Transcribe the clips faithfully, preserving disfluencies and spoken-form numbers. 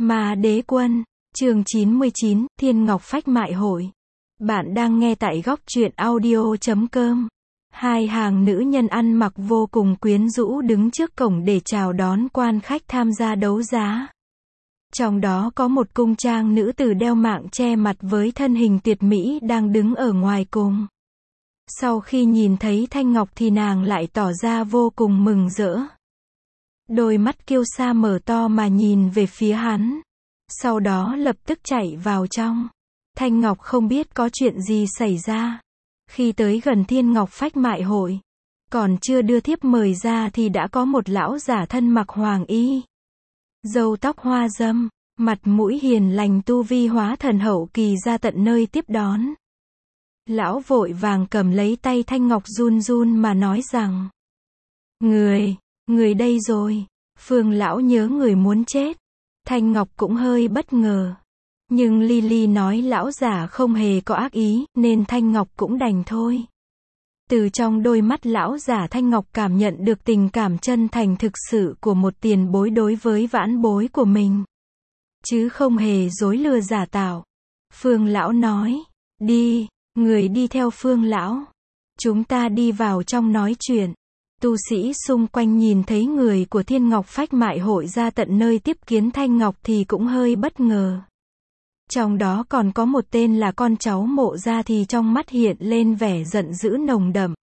Ma Đế Quân, chương chín mươi chín, Thiên Ngọc Phách Mại Hội. Bạn đang nghe tại góc truyện audio chấm com. Hai hàng nữ nhân ăn mặc vô cùng quyến rũ đứng trước cổng để chào đón quan khách tham gia đấu giá. Trong đó có một cung trang nữ tử đeo mạng che mặt với thân hình tuyệt mỹ đang đứng ở ngoài cùng. Sau khi nhìn thấy Thanh Ngọc thì nàng lại tỏ ra vô cùng mừng rỡ. Đôi mắt kiêu sa mở to mà nhìn về phía hắn. Sau đó lập tức chạy vào trong. Thanh Ngọc không biết có chuyện gì xảy ra. Khi tới gần Thiên Ngọc Phách Mại Hội, còn chưa đưa thiếp mời ra thì đã có một lão giả thân mặc hoàng y, râu tóc hoa dâm, mặt mũi hiền lành tu vi hóa thần hậu kỳ ra tận nơi tiếp đón. Lão vội vàng cầm lấy tay Thanh Ngọc run run mà nói rằng: Người, người đây rồi. Phương lão nhớ người muốn chết. Thanh Ngọc cũng hơi bất ngờ. Nhưng Lily nói lão giả không hề có ác ý, nên Thanh Ngọc cũng đành thôi. Từ trong đôi mắt lão giả Thanh Ngọc cảm nhận được tình cảm chân thành thực sự của một tiền bối đối với vãn bối của mình. Chứ không hề dối lừa giả tạo. Phương lão nói: Đi, người đi theo Phương lão. Chúng ta đi vào trong nói chuyện. Tu sĩ xung quanh nhìn thấy người của Thiên Ngọc Phách Mại Hội ra tận nơi tiếp kiến Thanh Ngọc thì cũng hơi bất ngờ. Trong đó còn có một tên là con cháu Mộ gia thì trong mắt hiện lên vẻ giận dữ nồng đậm.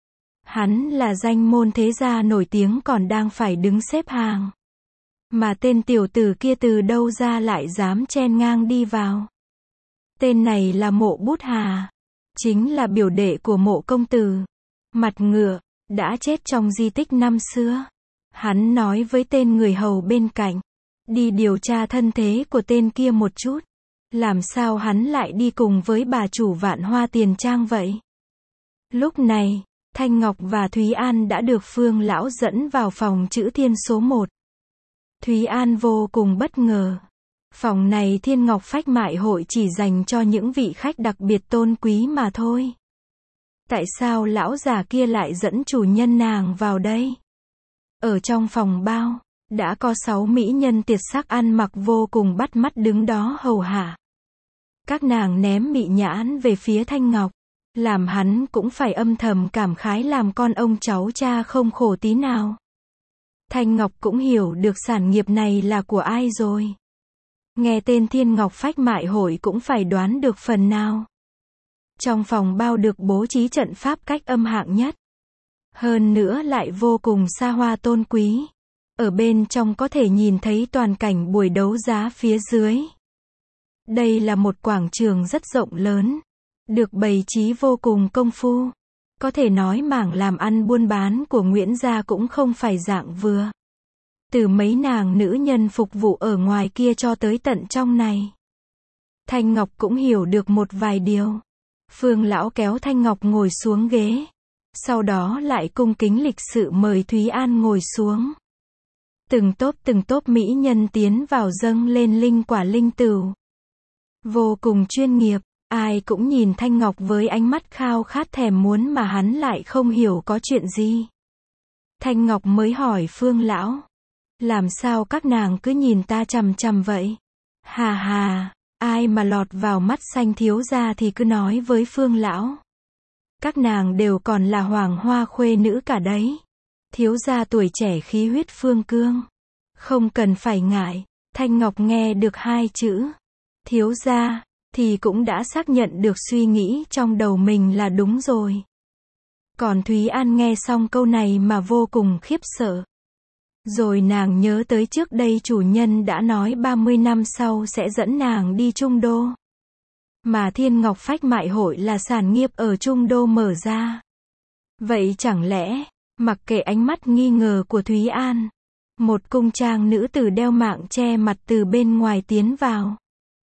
Hắn là danh môn thế gia nổi tiếng còn đang phải đứng xếp hàng. Mà tên tiểu tử kia từ đâu ra lại dám chen ngang đi vào. Tên này là Mộ Bút Hà. Chính là biểu đệ của Mộ công tử. Mặt ngựa, đã chết trong di tích năm xưa. Hắn nói với tên người hầu bên cạnh: Đi điều tra thân thế của tên kia một chút. Làm sao hắn lại đi cùng với bà chủ Vạn Hoa Tiền Trang vậy? Lúc này, Thanh Ngọc và Thúy An đã được Phương lão dẫn vào phòng chữ thiên số một. Thúy An vô cùng bất ngờ. Phòng này Thiên Ngọc Phách Mại Hội chỉ dành cho những vị khách đặc biệt tôn quý mà thôi. Tại sao lão già kia lại dẫn chủ nhân nàng vào đây? Ở trong phòng bao, đã có sáu mỹ nhân tuyệt sắc ăn mặc vô cùng bắt mắt đứng đó hầu hạ. Các nàng ném mị nhãn về phía Thanh Ngọc, làm hắn cũng phải âm thầm cảm khái làm con ông cháu cha không khổ tí nào. Thanh Ngọc cũng hiểu được sản nghiệp này là của ai rồi. Nghe tên Thiên Ngọc Phách Mại Hội cũng phải đoán được phần nào. Trong phòng bao được bố trí trận pháp cách âm hạng nhất. Hơn nữa lại vô cùng xa hoa tôn quý. Ở bên trong có thể nhìn thấy toàn cảnh buổi đấu giá phía dưới. Đây là một quảng trường rất rộng lớn. Được bày trí vô cùng công phu. Có thể nói mảng làm ăn buôn bán của Nguyễn gia cũng không phải dạng vừa. Từ mấy nàng nữ nhân phục vụ ở ngoài kia cho tới tận trong này. Thanh Ngọc cũng hiểu được một vài điều. Phương lão kéo Thanh Ngọc ngồi xuống ghế. Sau đó lại cung kính lịch sự mời Thúy An ngồi xuống. Từng tốp từng tốp mỹ nhân tiến vào dâng lên linh quả linh tửu. Vô cùng chuyên nghiệp, ai cũng nhìn Thanh Ngọc với ánh mắt khao khát thèm muốn mà hắn lại không hiểu có chuyện gì. Thanh Ngọc mới hỏi Phương lão: Làm sao các nàng cứ nhìn ta chằm chằm vậy? Hà hà, ai mà lọt vào mắt xanh thiếu gia thì cứ nói với Phương lão. Các nàng đều còn là hoàng hoa khuê nữ cả đấy. Thiếu gia tuổi trẻ khí huyết phương cương. Không cần phải ngại. Thanh Ngọc nghe được hai chữ thiếu gia thì cũng đã xác nhận được suy nghĩ trong đầu mình là đúng rồi. Còn Thúy An nghe xong câu này mà vô cùng khiếp sợ. Rồi nàng nhớ tới trước đây chủ nhân đã nói ba mươi năm sau sẽ dẫn nàng đi Trung Đô. Mà Thiên Ngọc Phách Mại Hội là sản nghiệp ở Trung Đô mở ra. Vậy chẳng lẽ, mặc kệ ánh mắt nghi ngờ của Thúy An, một cung trang nữ tử đeo mạng che mặt từ bên ngoài tiến vào.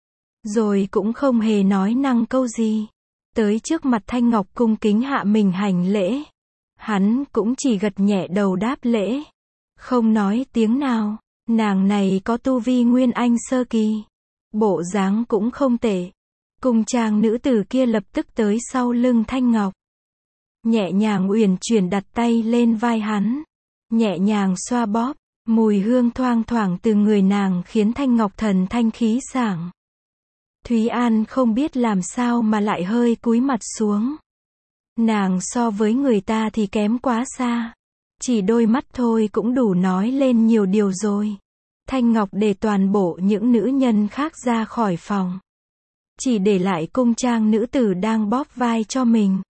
Rồi cũng không hề nói năng câu gì. Tới trước mặt Thanh Ngọc cung kính hạ mình hành lễ. Hắn cũng chỉ gật nhẹ đầu đáp lễ. Không nói tiếng nào. Nàng này có tu vi nguyên anh sơ kỳ. Bộ dáng cũng không tệ. Cung trang nữ tử kia lập tức tới sau lưng Thanh Ngọc. Nhẹ nhàng uyển chuyển đặt tay lên vai hắn. Nhẹ nhàng xoa bóp. Mùi hương thoang thoảng từ người nàng khiến Thanh Ngọc thần thanh khí sảng. Thúy An không biết làm sao mà lại hơi cúi mặt xuống. Nàng so với người ta thì kém quá xa. Chỉ đôi mắt thôi cũng đủ nói lên nhiều điều rồi. Thanh Ngọc để toàn bộ những nữ nhân khác ra khỏi phòng. Chỉ để lại cung trang nữ tử đang bóp vai cho mình.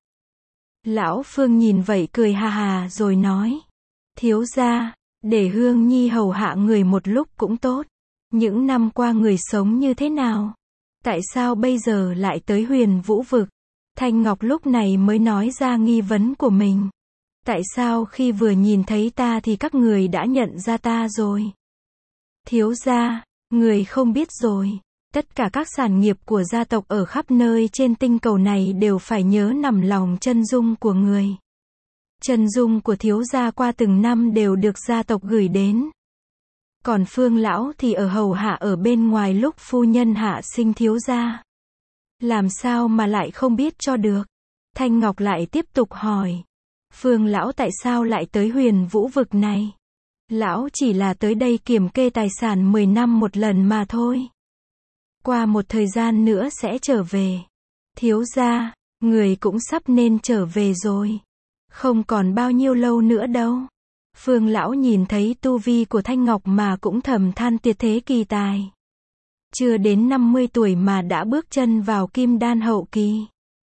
Lão Phương nhìn vậy cười hà hà rồi nói. Thiếu gia, để Hương Nhi hầu hạ người một lúc cũng tốt. Những năm qua người sống như thế nào? Tại sao bây giờ lại tới Huyền Vũ Vực? Thanh Ngọc lúc này mới nói ra nghi vấn của mình. Tại sao khi vừa nhìn thấy ta thì các người đã nhận ra ta rồi? Thiếu gia, người không biết rồi. Tất cả các sản nghiệp của gia tộc ở khắp nơi trên tinh cầu này đều phải nhớ nằm lòng chân dung của người. Chân dung của thiếu gia qua từng năm đều được gia tộc gửi đến. Còn Phương lão thì ở hầu hạ ở bên ngoài lúc phu nhân hạ sinh thiếu gia. Làm sao mà lại không biết cho được? Thanh Ngọc lại tiếp tục hỏi. Phương lão tại sao lại tới Huyền Vũ Vực này? Lão chỉ là tới đây kiểm kê tài sản mười năm một lần mà thôi. Qua một thời gian nữa sẽ trở về. Thiếu gia, người cũng sắp nên trở về rồi. Không còn bao nhiêu lâu nữa đâu. Phương lão nhìn thấy tu vi của Thanh Ngọc mà cũng thầm than tuyệt thế kỳ tài. Chưa đến năm mươi tuổi mà đã bước chân vào kim đan hậu kỳ.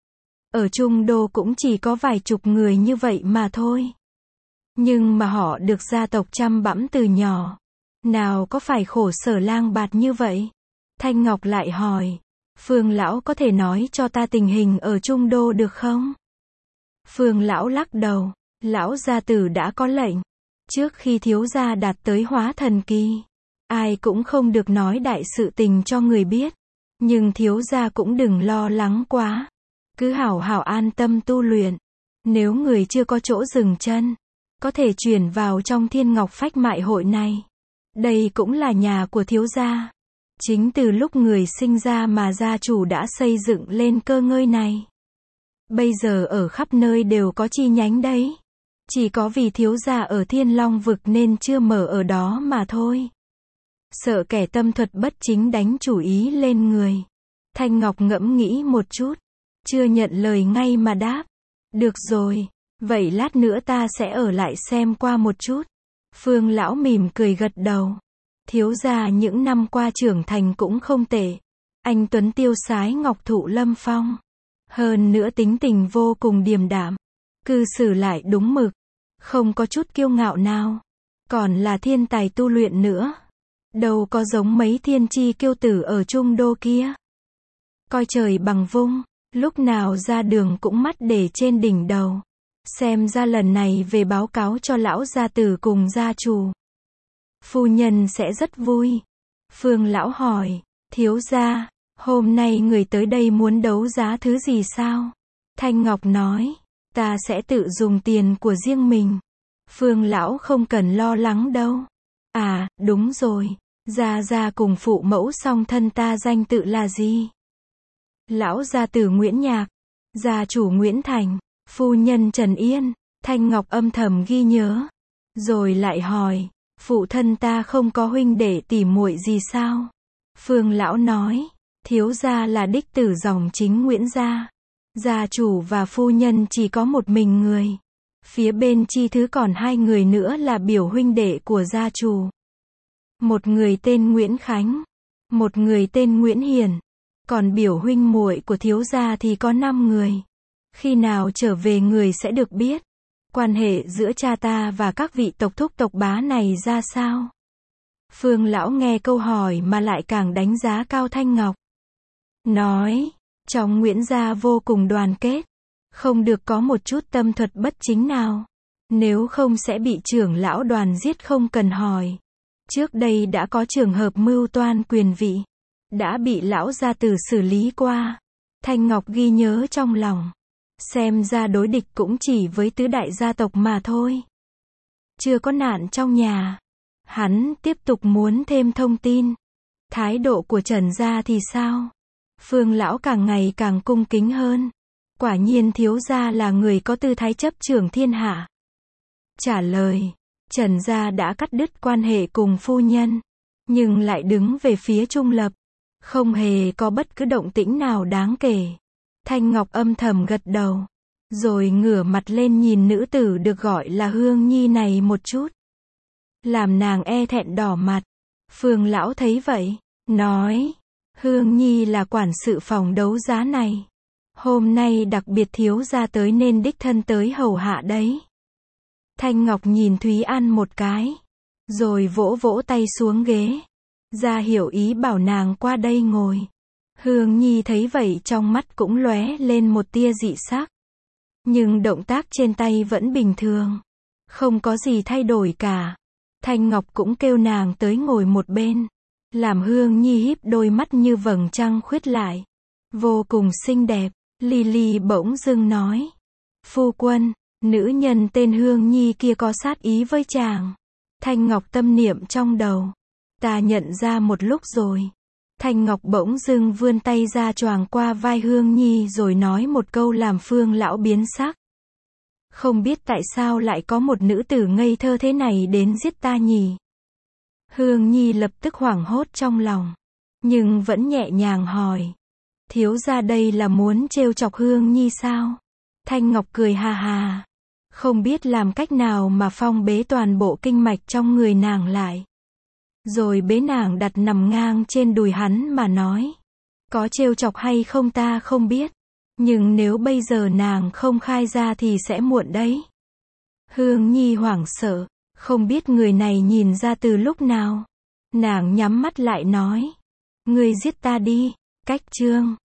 Ở Trung Đô cũng chỉ có vài chục người như vậy mà thôi. Nhưng mà họ được gia tộc chăm bẵm từ nhỏ. Nào có phải khổ sở lang bạt như vậy? Thanh Ngọc lại hỏi. Phương lão có thể nói cho ta tình hình ở Trung Đô được không? Phương lão lắc đầu. Lão gia tử đã có lệnh. Trước khi thiếu gia đạt tới hóa thần kỳ, ai cũng không được nói đại sự tình cho người biết. Nhưng thiếu gia cũng đừng lo lắng quá. Cứ hảo hảo an tâm tu luyện. Nếu người chưa có chỗ dừng chân, có thể chuyển vào trong Thiên Ngọc Phách Mại Hội này. Đây cũng là nhà của thiếu gia. Chính từ lúc người sinh ra mà gia chủ đã xây dựng lên cơ ngơi này. Bây giờ ở khắp nơi đều có chi nhánh đấy. Chỉ có vì thiếu gia ở Thiên Long Vực nên chưa mở ở đó mà thôi. Sợ kẻ tâm thuật bất chính đánh chủ ý lên người. Thanh Ngọc ngẫm nghĩ một chút. Chưa nhận lời ngay mà đáp. Được rồi, vậy lát nữa ta sẽ ở lại xem qua một chút. Phương lão mỉm cười gật đầu. Thiếu gia những năm qua trưởng thành cũng không tệ. Anh tuấn tiêu sái ngọc thụ lâm phong. Hơn nữa tính tình vô cùng điềm đạm. Cư xử lại đúng mực. Không có chút kiêu ngạo nào. Còn là thiên tài tu luyện nữa. Đâu có giống mấy thiên chi kiêu tử ở Trung Đô kia. Coi trời bằng vung. Lúc nào ra đường cũng mắt để trên đỉnh đầu. Xem ra lần này về báo cáo cho lão gia tử cùng gia chủ. Phu nhân sẽ rất vui. Phương lão hỏi. Thiếu gia, hôm nay người tới đây muốn đấu giá thứ gì sao? Thanh Ngọc nói. Ta sẽ tự dùng tiền của riêng mình. Phương lão không cần lo lắng đâu. À, đúng rồi. Gia gia cùng phụ mẫu song thân ta danh tự là gì? Lão gia tử Nguyễn Nhạc. Gia chủ Nguyễn Thành. Phu nhân Trần Yên. Thanh Ngọc âm thầm ghi nhớ. Rồi lại hỏi. Phụ thân ta không có huynh đệ tỷ muội gì sao? Phương lão nói. Thiếu gia là đích tử dòng chính Nguyễn gia. Gia chủ và phu nhân chỉ có một mình người. Phía bên chi thứ còn hai người nữa là biểu huynh đệ của gia chủ. Một người tên Nguyễn Khánh. Một người tên Nguyễn Hiền. Còn biểu huynh muội của thiếu gia thì có năm người. Khi nào trở về người sẽ được biết. Quan hệ giữa cha ta và các vị tộc thúc tộc bá này ra sao? Phương lão nghe câu hỏi mà lại càng đánh giá cao Thanh Ngọc. Nói, trong Nguyễn gia vô cùng đoàn kết. Không được có một chút tâm thuật bất chính nào. Nếu không sẽ bị trưởng lão đoàn giết không cần hỏi. Trước đây đã có trường hợp mưu toan quyền vị. Đã bị lão gia tử xử lý qua. Thanh Ngọc ghi nhớ trong lòng. Xem ra đối địch cũng chỉ với tứ đại gia tộc mà thôi. Chưa có nạn trong nhà. Hắn tiếp tục muốn thêm thông tin. Thái độ của Trần gia thì sao? Phương lão càng ngày càng cung kính hơn. Quả nhiên thiếu gia là người có tư thái chấp trưởng thiên hạ. Trả lời. Trần gia đã cắt đứt quan hệ cùng phu nhân, nhưng lại đứng về phía trung lập, không hề có bất cứ động tĩnh nào đáng kể. Thanh Ngọc âm thầm gật đầu, rồi ngửa mặt lên nhìn nữ tử được gọi là Hương Nhi này một chút, làm nàng e thẹn đỏ mặt. Phương lão thấy vậy, nói, Hương Nhi là quản sự phòng đấu giá này, hôm nay đặc biệt thiếu gia tới nên đích thân tới hầu hạ đấy. Thanh Ngọc nhìn Thúy An một cái, rồi vỗ vỗ tay xuống ghế, ra hiểu ý bảo nàng qua đây ngồi. Hương Nhi thấy vậy trong mắt cũng lóe lên một tia dị sắc, nhưng động tác trên tay vẫn bình thường, không có gì thay đổi cả. Thanh Ngọc cũng kêu nàng tới ngồi một bên, làm Hương Nhi híp đôi mắt như vầng trăng khuyết lại, vô cùng xinh đẹp. Lily bỗng dưng nói, phu quân, nữ nhân tên Hương Nhi kia có sát ý với chàng. Thanh Ngọc tâm niệm trong đầu, ta nhận ra một lúc rồi. Thanh Ngọc bỗng dưng vươn tay ra choàng qua vai Hương Nhi rồi nói một câu làm Phương lão biến sắc. Không biết tại sao lại có một nữ tử ngây thơ thế này đến giết ta nhỉ? Hương Nhi lập tức hoảng hốt trong lòng, nhưng vẫn nhẹ nhàng hỏi, thiếu gia đây là muốn trêu chọc Hương Nhi sao? Thanh Ngọc cười hà hà, không biết làm cách nào mà phong bế toàn bộ kinh mạch trong người nàng lại, rồi bế nàng đặt nằm ngang trên đùi hắn mà nói, có trêu chọc hay không ta không biết, nhưng nếu bây giờ nàng không khai ra thì sẽ muộn đấy. Hương Nhi hoảng sợ, không biết người này nhìn ra từ lúc nào. Nàng nhắm mắt lại nói, ngươi giết ta đi. Cách chương